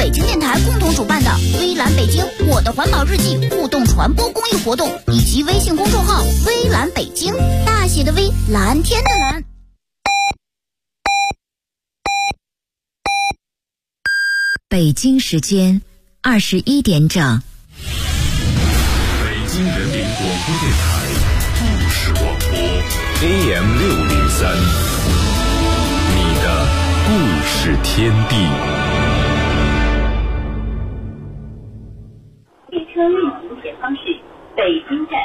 北京电台共同主办的微蓝北京我的环保日记互动传播公益活动，以及微信公众号微蓝北京，大写的微，蓝天的蓝。 北京时间21点整。 北京人民广播电台故事广播 AM603， 你的故事天地。 列车运行前方是北京站。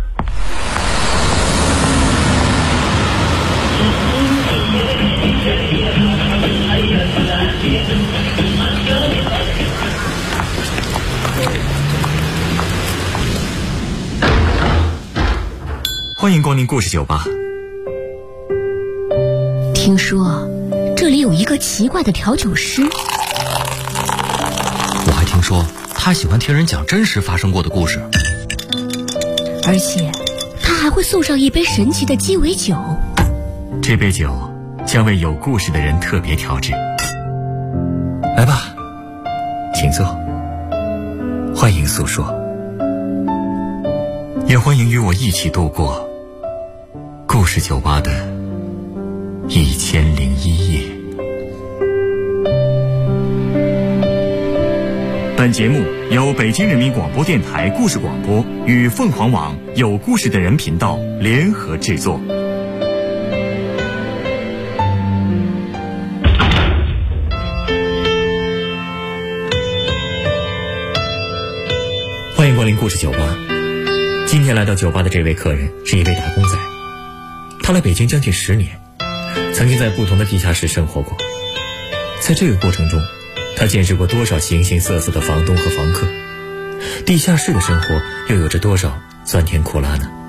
欢迎光临故事酒吧。 听说这里有一个奇怪的调酒师， 我还听说他喜欢听人讲真实发生过的故事， 而且他还会送上一杯神奇的鸡尾酒。 这杯酒将为有故事的人特别调制。来吧，请坐，欢迎诉说，也欢迎与我一起度过故事酒吧的1001夜。本节目由北京人民广播电台故事广播与凤凰网有故事的人频道联合制作。欢迎光临故事酒吧。今天来到酒吧的这位客人是一位打工仔，他来北京将近10年，曾经在不同的地下室生活过。在这个过程中，他见识过多少形形色色的房东和房客，地下室的生活又有着多少酸甜苦辣呢？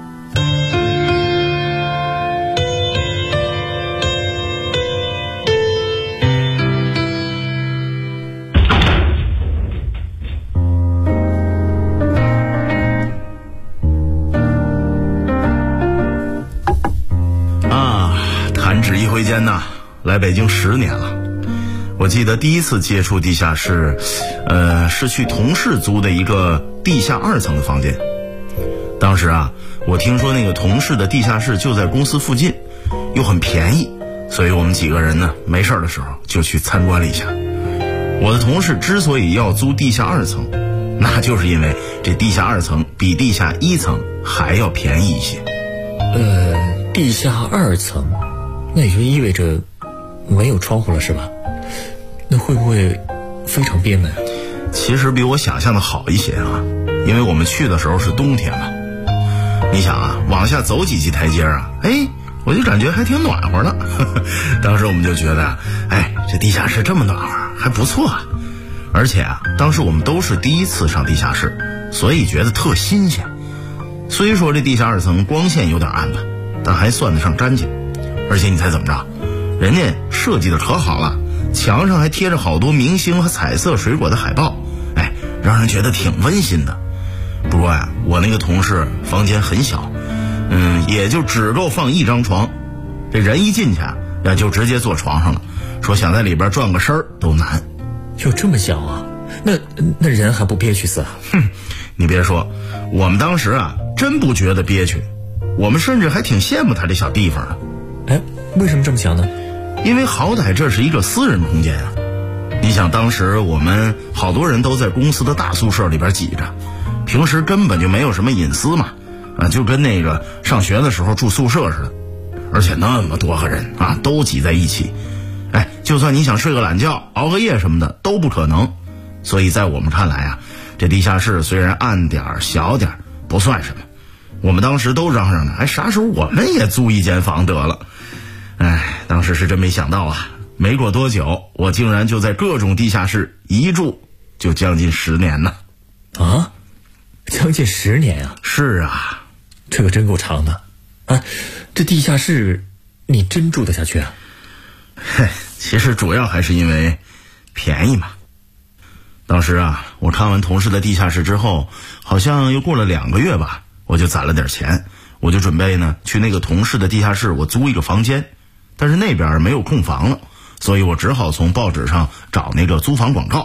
来北京10年了，我记得第一次接触地下室，是去同事租的一个地下2层的房间。当时啊，我听说那个同事的地下室就在公司附近，又很便宜，所以我们几个人呢，没事的时候就去参观了一下。我的同事之所以要租地下2层，那就是因为这地下2层比地下1层还要便宜一些。 地下2层，那也就意味着没有窗户了是吧？那会不会非常憋闷？ 其实比我想象的好一些啊，因为我们去的时候是冬天嘛。你想啊，往下走几级台阶啊，我就感觉还挺暖和的。当时我们就觉得，这地下室这么暖和还不错啊。而且啊，当时我们都是第一次上地下室，所以觉得特新鲜。虽说这地下2层光线有点暗吧，但还算得上干净。而且你猜怎么着？人家设计的可好了，墙上还贴着好多明星和彩色水果的海报，让人觉得挺温馨的。不过呀，我那个同事房间很小，也就只够放1张床，这人一进去啊，就直接坐床上了，说想在里边转个身儿都难。 有这么小啊？那人还不憋屈死啊？ 你别说，我们当时啊真不觉得憋屈，我们甚至还挺羡慕他这小地方的。 为什么这么想呢？ 因为好歹这是一个私人空间啊。你想当时我们好多人都在公司的大宿舍里边挤着，平时根本就没有什么隐私嘛，就跟那个上学的时候住宿舍似的。而且那么多个人啊，都挤在一起，就算你想睡个懒觉熬个夜什么的都不可能。所以在我们看来啊，这地下室虽然暗点小点不算什么，我们当时都嚷嚷着，啥时候我们也租一间房得了。当时是真没想到啊，没过多久，我竟然就在各种地下室一住就将近10年呢。 啊，将近10年啊？ 是啊， 这个真够长的。这地下室你真住得下去啊？ 其实主要还是因为便宜嘛。当时啊，我看完同事的地下室之后，好像又过了2个月吧，我就攒了点钱，我就准备呢去那个同事的地下室我租一个房间。但是那边没有空房了，所以我只好从报纸上找那个租房广告，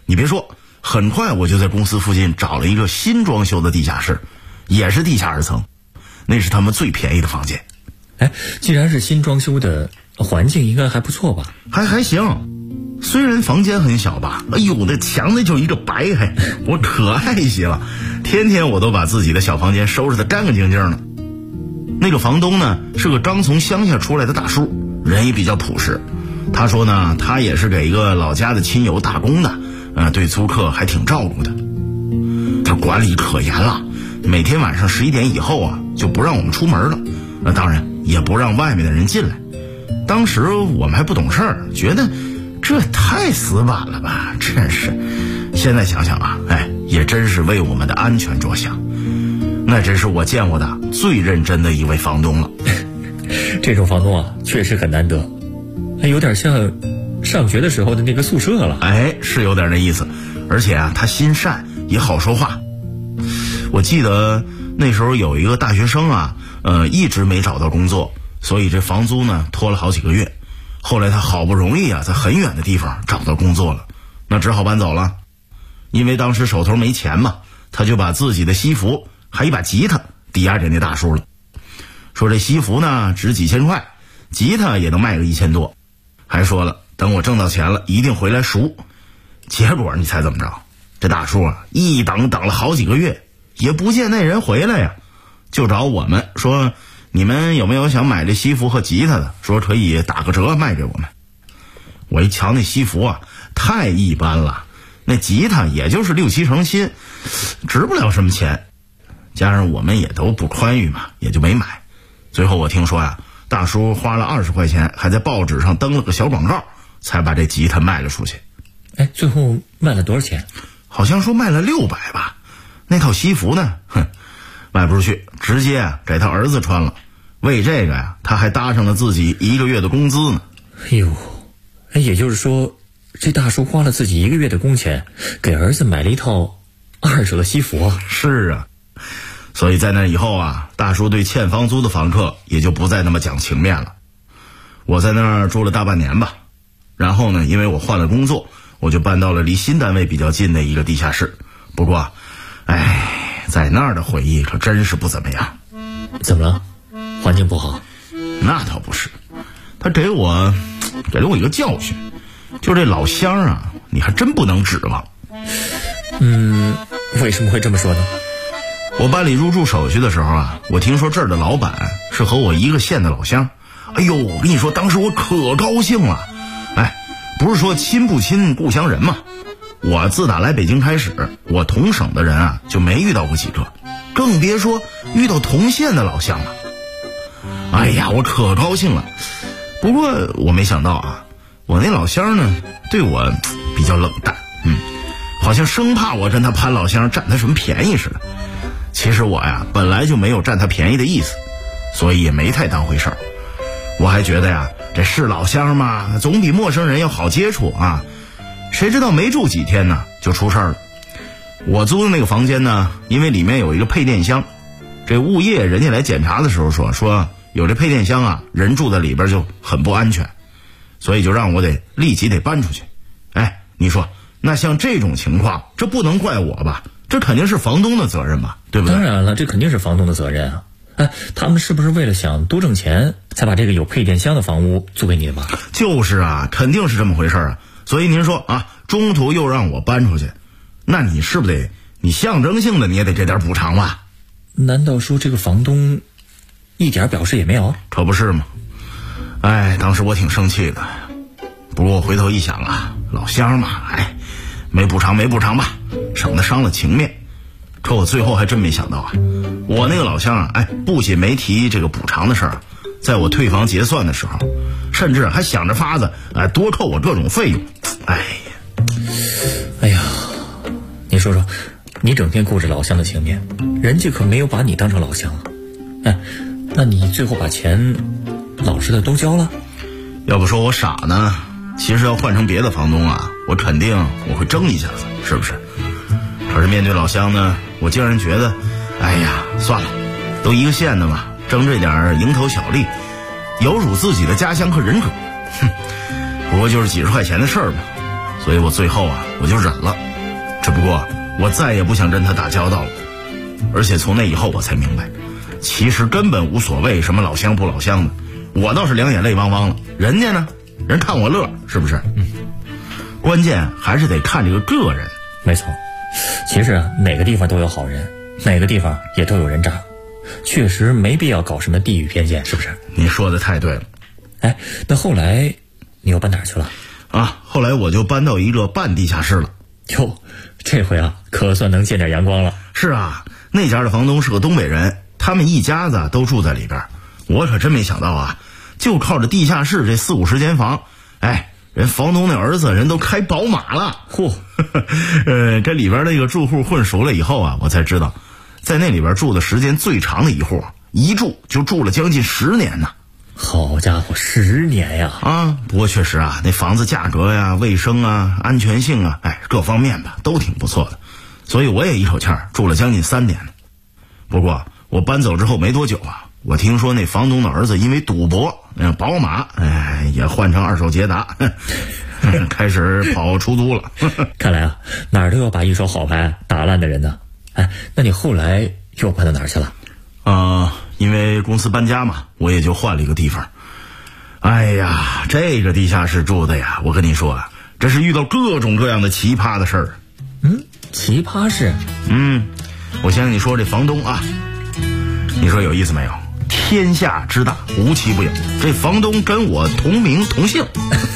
你别说，很快我就在公司附近找了一个新装修的地下室，也是地下2层，那是他们最便宜的房间。 哎，既然是新装修的，环境应该还不错吧？ 还行，虽然房间很小吧，哎呦，那墙那就一个白黑，我可爱惜了，天天我都把自己的小房间收拾得干干净净的。那个房东呢，是个刚从乡下出来的大叔，人也比较朴实。他说呢，他也是给一个老家的亲友打工的，对租客还挺照顾的。他管理可严了，每天晚上11点以后啊，就不让我们出门了。当然也不让外面的人进来。当时我们还不懂事儿，觉得这太死板了吧，真是。现在想想啊，也真是为我们的安全着想。那真是我见过的最认真的一位房东了。 这种房东啊，确实很难得，还有点像上学的时候的那个宿舍了。 是有点那意思。而且啊，他心善也好说话。我记得那时候有一个大学生啊，一直没找到工作，所以这房租呢拖了好几个月。后来他好不容易啊，在很远的地方找到工作了，那只好搬走了。因为当时手头没钱嘛，他就把自己的西服还一把吉他抵押给那大叔了，说这西服呢值几千块，吉他也能卖个1000多，还说了等我挣到钱了一定回来赎。结果你猜怎么着？这大叔啊一等了好几个月，也不见那人回来呀，就找我们说你们有没有想买这西服和吉他的，说可以打个折卖给我们。我一瞧那西服啊太一般了，那吉他也就是6、7成新，值不了什么钱，加上我们也都不宽裕嘛，也就没买。最后我听说呀，大叔花了20块钱，还在报纸上登了个小广告，才把这吉他卖了出去。 最后卖了多少钱？ 好像说卖了600吧。那套西服呢，卖不出去，直接给他儿子穿了。为这个呀，他还搭上了自己1个月的工资呢。 也就是说，这大叔花了自己1个月的工钱，给儿子买了一套2手的西服啊。 是啊，所以在那以后啊，大叔对欠房租的房客也就不再那么讲情面了。我在那儿住了大半年吧，然后呢，因为我换了工作，我就搬到了离新单位比较近的一个地下室。不过在那儿的回忆可真是不怎么样。 怎么了？环境不好？ 那倒不是，他给了我一个教训，就这老乡啊，你还真不能指望。 为什么会这么说呢？ 我办理入住手续的时候啊，我听说这儿的老板是和我一个县的老乡。我跟你说，当时我可高兴了。不是说亲不亲故乡人嘛，我自打来北京开始，我同省的人啊就没遇到过几个，更别说遇到同县的老乡了。我可高兴了。不过我没想到啊，我那老乡呢对我比较冷淡，好像生怕我跟他攀老乡占他什么便宜似的。其实我呀本来就没有占他便宜的意思，所以也没太当回事儿。我还觉得呀，这是老乡嘛，总比陌生人要好接触啊。谁知道没住几天呢就出事儿了。我租的那个房间呢，因为里面有一个配电箱，这物业人家来检查的时候说有这配电箱啊，人住在里边就很不安全，所以就让我立即搬出去。你说那像这种情况，这不能怪我吧？这肯定是房东的责任吧，对不对？ 当然了，这肯定是房东的责任啊。他们是不是为了想多挣钱，才把这个有配电箱的房屋租给你的吧？ 就是啊，肯定是这么回事啊。所以您说啊，中途又让我搬出去，那你是不是你象征性的你也得这点补偿吧？ 难道说这个房东一点表示也没有？ 可不是嘛。当时我挺生气的。不过我回头一想啊，老乡嘛，没补偿吧，省得伤了情面。可我最后还真没想到啊，我那个老乡啊，不仅没提这个补偿的事儿，在我退房结算的时候，甚至还想着法子多扣我各种费用。 你说说，你整天顾着老乡的情面，人家可没有把你当成老乡啊。那你最后把钱老实的都交了？ 要不说我傻呢，其实要换成别的房东啊，我肯定会争一下子，是不是？可是面对老乡呢，我竟然觉得算了，都一个县的嘛，争这点蝇头小利，有辱自己的家乡和人格。不过就是几十块钱的事儿嘛， 所以我最后啊我就忍了。只不过我再也不想跟他打交道了。而且从那以后我才明白，其实根本无所谓什么老乡不老乡的，我倒是两眼泪汪汪了，人家呢，人看我乐，是不是？关键还是得看这个个人。 没错，其实啊，哪个地方都有好人，哪个地方也都有人渣，确实没必要搞什么地域偏见，是不是？ 你说的太对了。 哎，那后来你又搬哪儿去了？ 啊，后来我就搬到一个半地下室了。 哟，这回啊，可算能见点阳光了。 是啊，那家的房东是个东北人，他们一家子都住在里边。我可真没想到啊，就靠着地下室这40-50间房，哎，人房东那儿子人都开宝马了。 嚯， 这里边那个住户混熟了以后啊，我才知道，在那里边住的时间最长的一户，一住就住了将近10年呢。 好家伙，10年呀！ 啊，不过确实啊，那房子价格呀、卫生啊、安全性啊，哎，各方面吧都挺不错的，所以我也一口气住了将近3年呢。不过我搬走之后没多久啊，我听说那房东的儿子因为赌博，宝马也换成2手捷达，开始跑出租了。 看来啊，哪儿都有把一手好牌打烂的人呢。哎，那你后来又搬到哪儿去了？ 因为公司搬家嘛，我也就换了一个地方。哎呀，这个地下室住的呀，我跟你说啊，这是遇到各种各样的奇葩的事儿。 奇葩事？ 我先跟你说这房东啊，你说有意思没有？天下之大，无奇不有。这房东跟我同名同姓。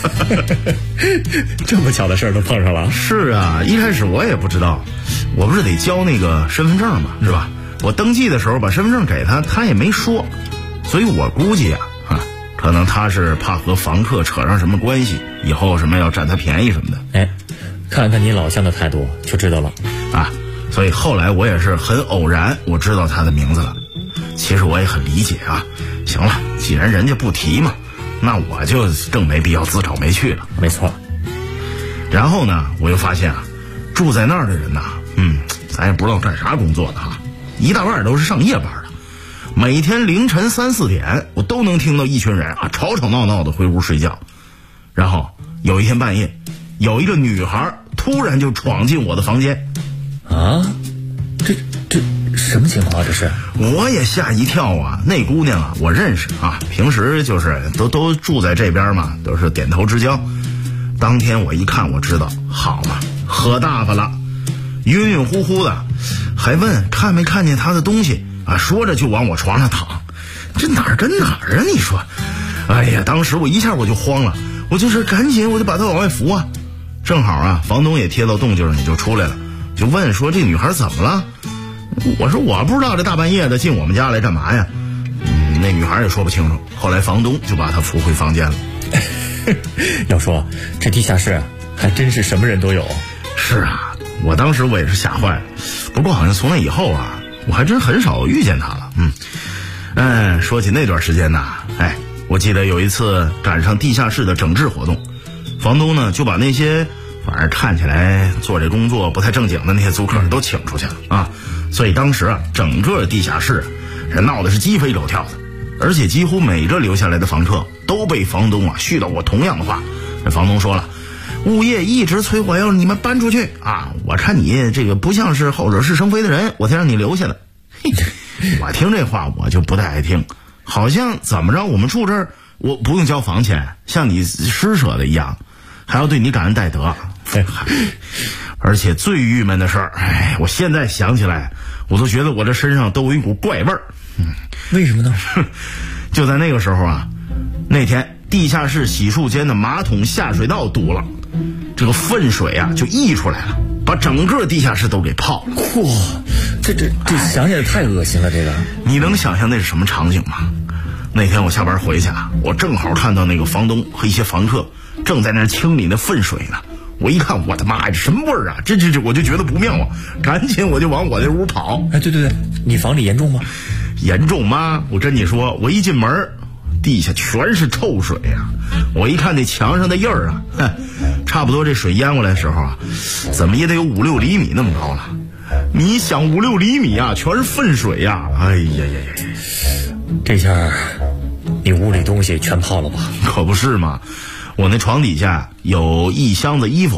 这么巧的事儿都碰上了？ 是啊，一开始我也不知道，我不是得交那个身份证嘛，是吧？我登记的时候把身份证给他，他也没说，所以我估计啊，可能他是怕和房客扯上什么关系，以后什么要占他便宜什么的。 哎，看看你老乡的态度就知道了啊。所以后来我也是很偶然我知道他的名字了。其实我也很理解啊，行了，既然人家不提嘛，那我就更没必要自找没趣了。 没错。 然后呢，我又发现啊，住在那儿的人呐，咱也不知道干啥工作的哈，一大半都是上夜班的。每天凌晨3、4点，我都能听到一群人啊吵吵闹闹的回屋睡觉。然后有一天半夜，有一个女孩突然就闯进我的房间。 啊，这什么情况啊？这是？ 我也吓一跳啊！那姑娘啊，我认识啊，平时就是都住在这边嘛，都是点头之交。当天我一看，我知道，好嘛，喝大发了，晕晕乎乎的，还问看没看见他的东西啊？说着就往我床上躺，这哪儿跟哪儿啊？你说，哎呀，当时我一下我就慌了，我就是赶紧我就把他往外扶啊。正好啊，房东也贴到动静，你就出来了，就问说这女孩怎么了？我说我不知道，这大半夜的进我们家来干嘛呀？那女孩也说不清楚。后来房东就把她扶回房间了。 要说这地下室还真是什么人都有。 是啊，我当时我也是吓坏了。不过好像从那以后啊，我还真很少遇见她了。说起那段时间呐，我记得有一次赶上地下室的整治活动，房东呢就把那些反正看起来做这工作不太正经的那些租客都请出去了啊。所以当时啊，整个地下室人闹的是鸡飞狗跳的，而且几乎每个留下来的房客都被房东啊絮叨过同样的话。这房东说了，物业一直催我要你们搬出去啊，我看你这个不像是好惹是生非的人，我才让你留下的。我听这话我就不太爱听，好像怎么着我们住这儿我不用交房钱，像你施舍的一样，还要对你感恩戴德。而且最郁闷的事儿，我现在想起来我都觉得我这身上都有一股怪味儿。 为什么呢？ 就在那个时候啊，那天地下室洗漱间的马桶下水道堵了，这个粪水啊就溢出来了，把整个地下室都给泡了。 嚯，这想起来太恶心了。这个你能想象那是什么场景吗？那天我下班回去啊，我正好看到那个房东和一些房客正在那清理那粪水呢。我一看，我的妈呀，这什么味儿啊！这我就觉得不妙啊，赶紧我就往我这屋跑。 对，你房里严重吗？ 严重吗？我跟你说，我一进门，地下全是臭水啊！我一看那墙上的印儿啊，差不多这水淹过来的时候啊，怎么也得有5、6厘米那么高了。你想5、6厘米啊，全是粪水呀！哎呀， 这下你屋里东西全泡了吧？ 可不是嘛。我那床底下有一箱子衣服，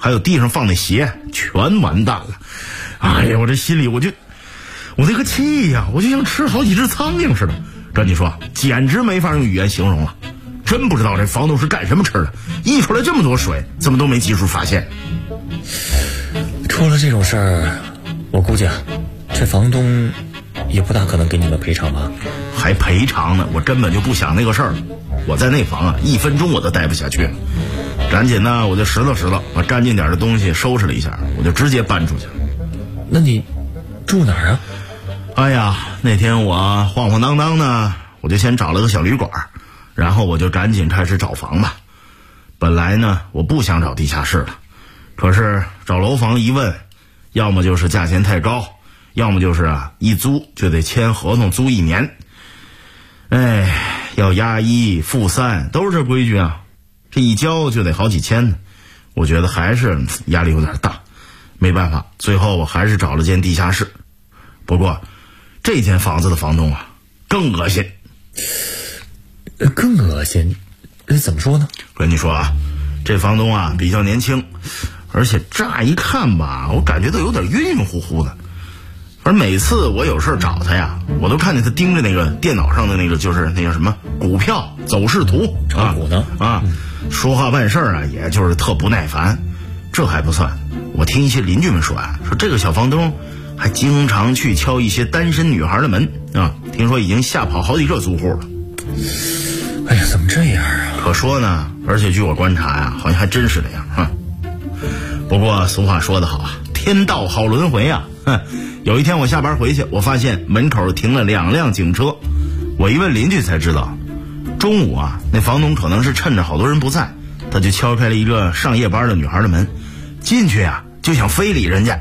还有地上放那鞋，全完蛋了。哎呀，我这心里我那个气呀，我就像吃好几只苍蝇似的。这你说，简直没法用语言形容了。真不知道这房东是干什么吃的，溢出来这么多水，怎么都没及时发现。 出了这种事儿，我估计这房东也不大可能给你们赔偿吧？ 还赔偿呢？我根本就不想那个事儿了。我在那房1分钟我都待不下去了。赶紧呢，我就拾掇，把沾进点的东西收拾了一下，我就直接搬出去了。 那你住哪儿啊？ 哎呀，那天我晃晃荡荡呢，我就先找了个小旅馆，然后我就赶紧开始找房吧。本来呢，我不想找地下室了，可是找楼房一问，要么就是价钱太高，要么就是一租就得签合同租1年。哎，要押1付3，都是这规矩啊。这一交就得好几千呢，我觉得还是压力有点大。没办法，最后我还是找了间地下室。不过这间房子的房东更恶心。 更恶心？怎么说呢？ 跟你说这房东比较年轻，而且乍一看吧，我感觉都有点晕晕乎乎的。而每次我有事找他呀，我都看见他盯着那个电脑上的那个，就是那个什么股票走势图炒股呢说话办事也就是特不耐烦。这还不算，我听一些邻居们说说这个小房东还经常去敲一些单身女孩的门听说已经吓跑好几个租户了。 哎呀，怎么这样啊？ 可说呢，而且据我观察好像还真是这样不过俗话说得好天道好轮回有一天我下班回去，我发现门口停了2辆警车。我一问邻居才知道，中午那房东可能是趁着好多人不在，他就敲开了一个上夜班的女孩的门，进去就想非礼人家。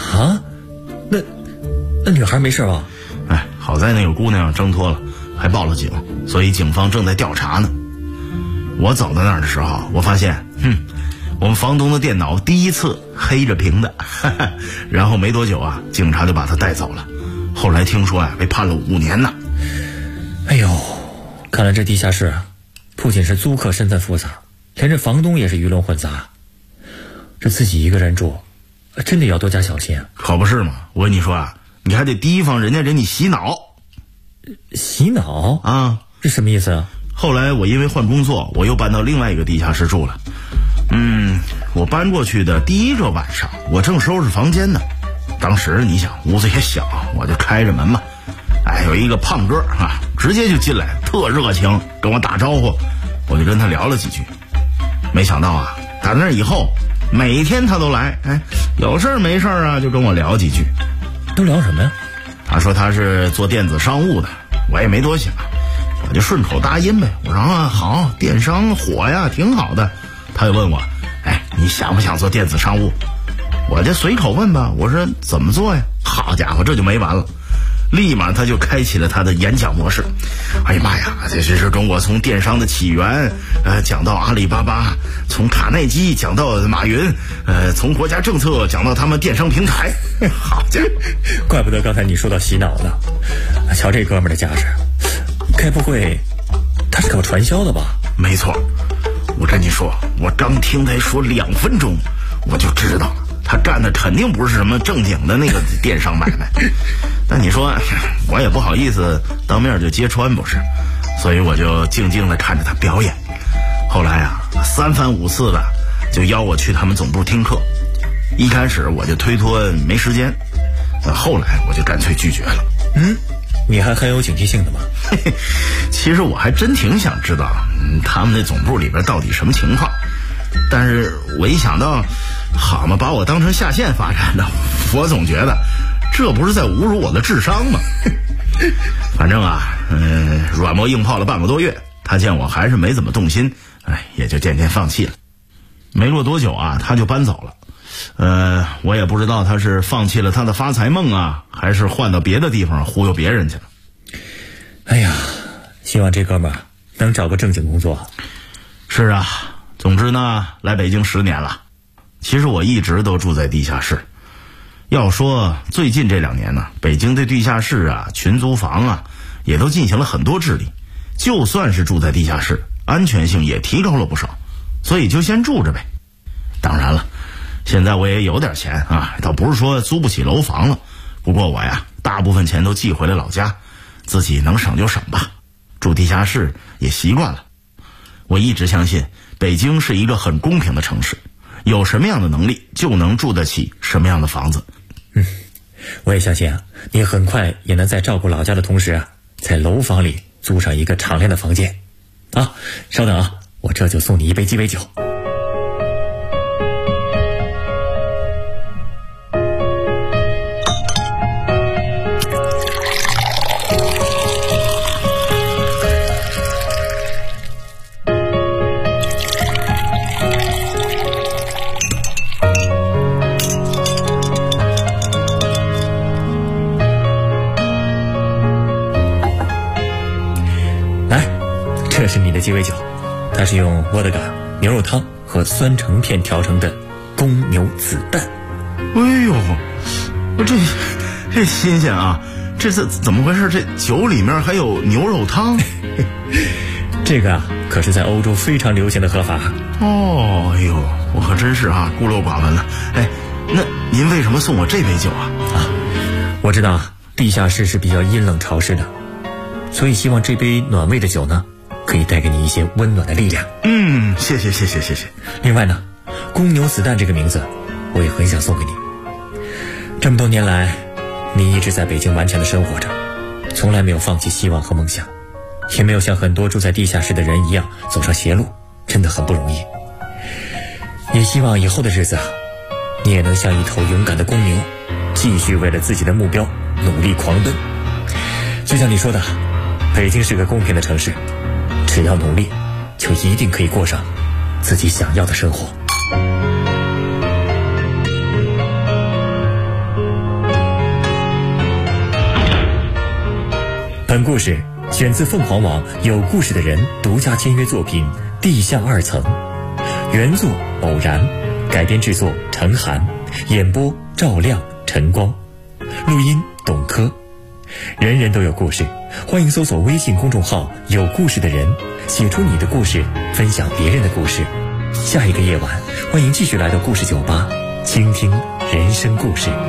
那女孩没事吧？ 好在那个姑娘挣脱了，还报了警，所以警方正在调查呢。我走到那儿的时候，我发现我们房东的电脑第一次黑着屏的然后没多久警察就把他带走了。后来听说被判了5年呢。 哎呦，看来这地下室不仅是租客身份复杂，连这房东也是鱼龙混杂。这自己一个人住，真得要多加小心。 可不是嘛，我跟你说你还得提防人家给你洗脑。 洗脑这什么意思啊？ 后来我因为换工作，我又搬到另外一个地下室住了。我搬过去的第1个晚上，我正收拾房间呢。当时你想屋子也小，我就开着门嘛。有一个胖哥直接就进来，特热情跟我打招呼，我就跟他聊了几句。没想到打那以后，每天他都来，有事没事就跟我聊几句。 都聊什么呀？ 他说他是做电子商务的，我也没多想，我就顺口答应呗。我说好，电商火呀，挺好的。他又问我，你想不想做电子商务？我就随口问吧，我说怎么做呀？好家伙，这就没完了，立马他就开启了他的演讲模式。哎呀妈呀，这是中国从电商的起源，讲到阿里巴巴，从卡耐基讲到马云，从国家政策讲到他们电商平台。好家伙， 怪不得刚才你说到洗脑呢。瞧这哥们儿的架势，该不会他是搞传销的吧？ 没错，我跟你说，我刚听他说2分钟，我就知道他干的肯定不是什么正经的那个电商买卖。但你说我也不好意思当面就揭穿，不是？所以我就静静地看着他表演。后来3番5次的就邀我去他们总部听课。一开始我就推脱没时间，后来我就干脆拒绝了。 你还很有警惕性的吗？ 其实我还真挺想知道他们那总部里边到底什么情况，但是我一想到好嘛，把我当成下线发展的，我总觉得这不是在侮辱我的智商吗？反正软磨硬泡了半个多月，他见我还是没怎么动心，也就渐渐放弃了。没过多久他就搬走了。我也不知道他是放弃了他的发财梦还是换到别的地方忽悠别人去了。 哎呀，希望这哥们儿能找个正经工作。 是总之呢，来北京10年了。其实我一直都住在地下室。要说最近这2年呢，北京对地下室群租房也都进行了很多治理。就算是住在地下室，安全性也提高了不少，所以就先住着呗。当然了， 现在我也有点钱啊，倒不是说租不起楼房了，不过我呀，大部分钱都寄回了老家，自己能省就省吧。住地下室也习惯了。我一直相信北京是一个很公平的城市，有什么样的能力就能住得起什么样的房子。 我也相信啊，你很快也能在照顾老家的同时啊，在楼房里租上一个敞亮的房间。啊，稍等啊，我这就送你一杯鸡尾酒。这是你的鸡尾酒，它是用沃德嘎、牛肉汤和酸橙片调成的公牛子弹。 哎呦，这新鲜啊！这怎么回事？这酒里面还有牛肉汤？ 这个啊，可是在欧洲非常流行的喝法。 哦，哎呦，我可真是啊，孤陋寡闻了。哎，那您为什么送我这杯酒啊？ 我知道啊，地下室是比较阴冷潮湿的，所以希望这杯暖胃的酒呢，可以带给你一些温暖的力量。 谢谢。 另外呢，公牛子弹这个名字我也很想送给你。这么多年来，你一直在北京顽强的生活着，从来没有放弃希望和梦想，也没有像很多住在地下室的人一样走上邪路，真的很不容易。也希望以后的日子啊，你也能像一头勇敢的公牛，继续为了自己的目标努力狂奔。就像你说的，北京是个公平的城市，只要努力，就一定可以过上自己想要的生活。本故事选自凤凰网有故事的人独家签约作品《地下二层》，原作偶然，改编制作陈寒，演播赵亮、陈光，录音董珂。人人都有故事，欢迎搜索微信公众号有故事的人，写出你的故事，分享别人的故事。下一个夜晚，欢迎继续来到故事酒吧，倾听人生故事。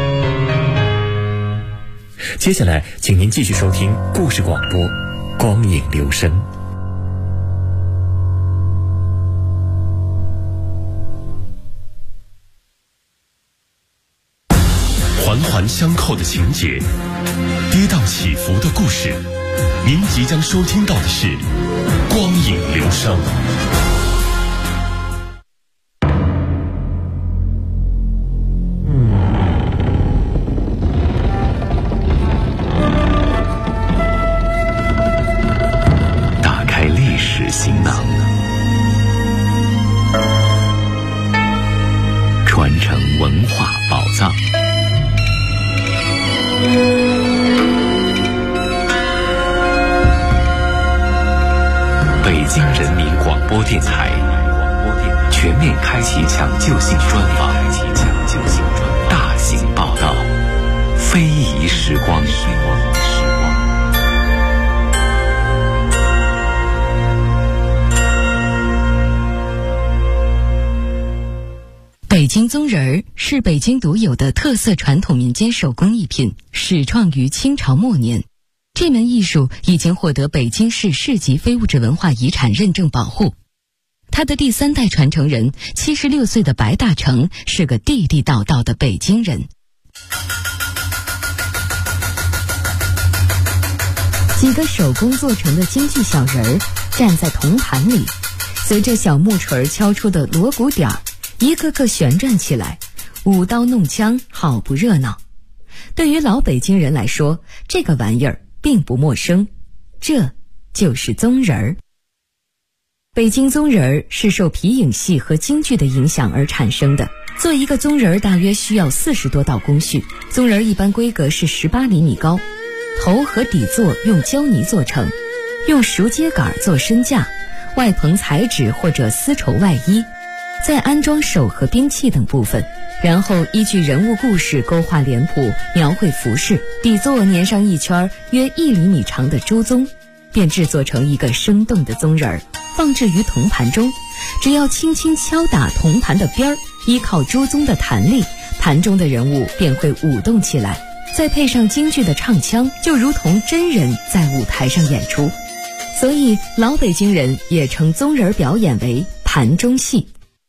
接下来请您继续收听故事广播，光影留声。 环环相扣的情节，跌宕起伏的故事，您即将收听到的是光影留声。打开历史行囊，传承文化宝藏。北京人民广播电台全面开启抢救性专访，大型报道，非遗时光。 北京宗人儿是北京独有的特色传统民间手工艺品，始创于清朝末年。这门艺术已经获得北京市市级非物质文化遗产认证保护。他的第3代传承人76岁的白大成是个地地道道的北京人。几个手工做成的京剧小人儿站在铜盘里，随着小木锤敲出的锣鼓点儿，一个个旋转起来，舞刀弄枪，好不热闹。对于老北京人来说，这个玩意儿并不陌生，这就是宗人儿。北京宗人儿是受皮影戏和京剧的影响而产生的。做一个宗人儿大约需要40多道工序，宗人儿一般规格是18厘米高，头和底座用胶泥做成，用熟秸秆做身架，外棚彩纸或者丝绸外衣，再安装手和兵器等部分，然后依据人物故事勾画脸谱，描绘服饰，底座粘上一圈约1厘米长的朱宗，便制作成一个生动的宗人儿，放置于铜盘中。只要轻轻敲打铜盘的边儿， 依靠朱宗的弹力，盘中的人物便会舞动起来，再配上京剧的唱腔，就如同真人在舞台上演出。所以老北京人也称宗人表演为盘中戏。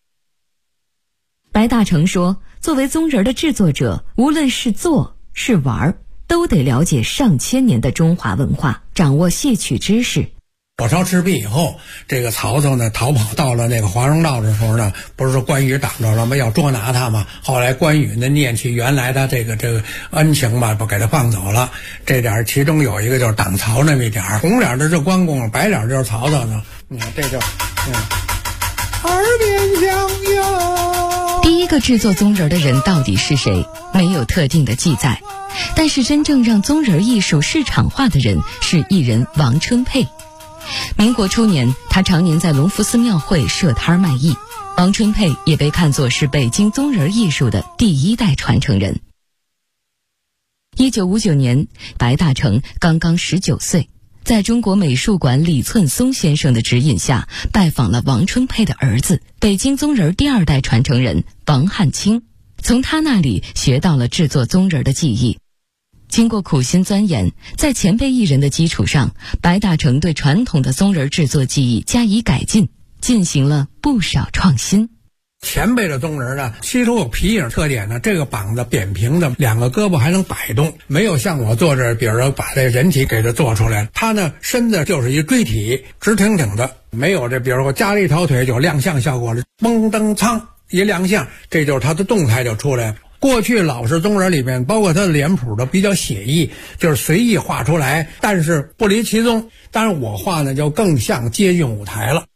白大成说，作为宗人的制作者，无论是做是玩，都得了解上千年的中华文化，掌握戏曲知识。 火烧赤壁以后，这个曹操呢逃跑到了那个华容道的时候呢，不是说关羽挡着了吗？要捉拿他嘛。后来关羽呢念起原来的这个恩情吧，不给他放走了。这点其中有一个就是挡曹那么一点，红脸的是关公，白脸就是曹操呢。你看这就耳边响哟。 第一个制作宗人的人到底是谁？没有特定的记载，但是真正让宗人艺术市场化的人是艺人王春佩。民国初年，他常年在隆福寺庙会设摊卖艺。王春佩也被看作是北京宗人艺术的第一代传承人。1959年，白大成刚刚19岁，在中国美术馆李寸松先生的指引下，拜访了王春佩的儿子，北京宗人第二代传承人王汉卿，从他那里学到了制作宗人的技艺。经过苦心钻研，在前辈艺人的基础上，白大成对传统的宗人制作技艺加以改进，进行了不少创新。 前辈的宗人呢，其中有皮影特点呢，这个膀子扁平的，两个胳膊还能摆动，没有像我做这，比如说把这人体给它做出来，他呢身子就是一锥体，直挺挺的，没有这，比如说加了一条腿就亮相效果了，嘣噔噌一亮相，这就是他的动态就出来了。过去老式宗人里面，包括他的脸谱都比较写意，就是随意画出来，但是不离其宗。当然我画呢就更像接近舞台了。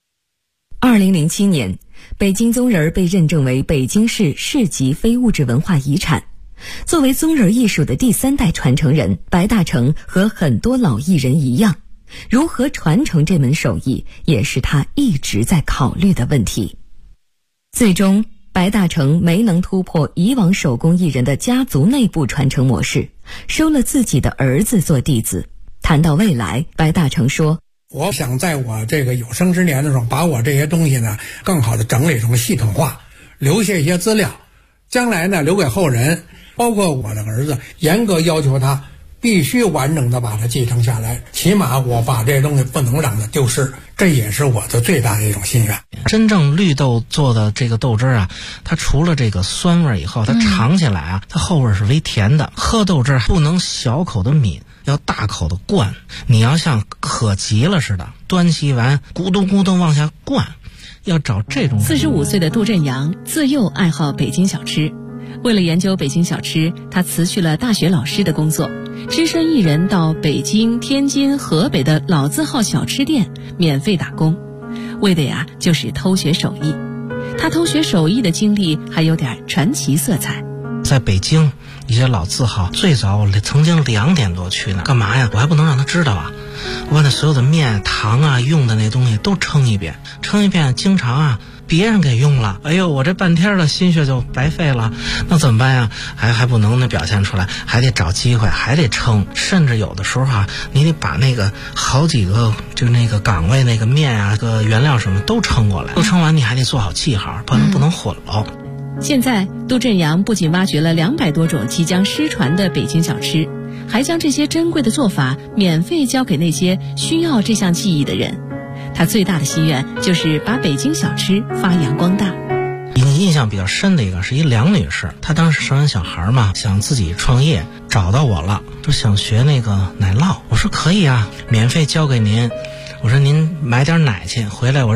2007年，北京宗人被认证为北京市市级非物质文化遗产。作为宗人艺术的第三代传承人，白大成和很多老艺人一样，如何传承这门手艺，也是他一直在考虑的问题。最终白大成没能突破以往手工艺人的家族内部传承模式，收了自己的儿子做弟子。谈到未来，白大成说， 我想在我这个有生之年的时候，把我这些东西呢更好的整理成系统化，留下一些资料，将来呢留给后人，包括我的儿子，严格要求他必须完整的把它继承下来，起码我把这些东西不能让它丢失，这也是我的最大的一种心愿。 真正绿豆做的这个豆汁啊，它除了这个酸味以后，它尝起来啊，它后味是微甜的。喝豆汁不能小口的抿，要大口的灌，你要像渴急了似的，端起完咕咚咕咚往下灌，要找这种。 45岁的杜振阳自幼爱好北京小吃，为了研究北京小吃，他辞去了大学老师的工作，只身一人到北京、天津、河北的老字号小吃店免费打工，为的呀就是偷学手艺。他偷学手艺的经历还有点传奇色彩。 在北京一些老字号，最早我曾经2点多去呢，干嘛呀？我还不能让他知道啊！我把那所有的面、糖啊、用的那东西都称一遍，经常啊别人给用了，哎呦，我这半天的心血就白费了，那怎么办呀？还不能表现出来，还得找机会，还得称，甚至有的时候啊，你得把那个好几个就那个岗位那个面啊、个原料什么都称过来，都称完你还得做好记号，不能混喽。 现在杜振阳不仅挖掘了200多种即将失传的北京小吃，还将这些珍贵的做法免费教给那些需要这项技艺的人。他最大的心愿就是把北京小吃发扬光大。 印象比较深的一个是一梁女士，她当时生完小孩嘛，想自己创业，找到我了，说想学那个奶酪。我说可以啊，免费教给您。我说您买点奶去，回来我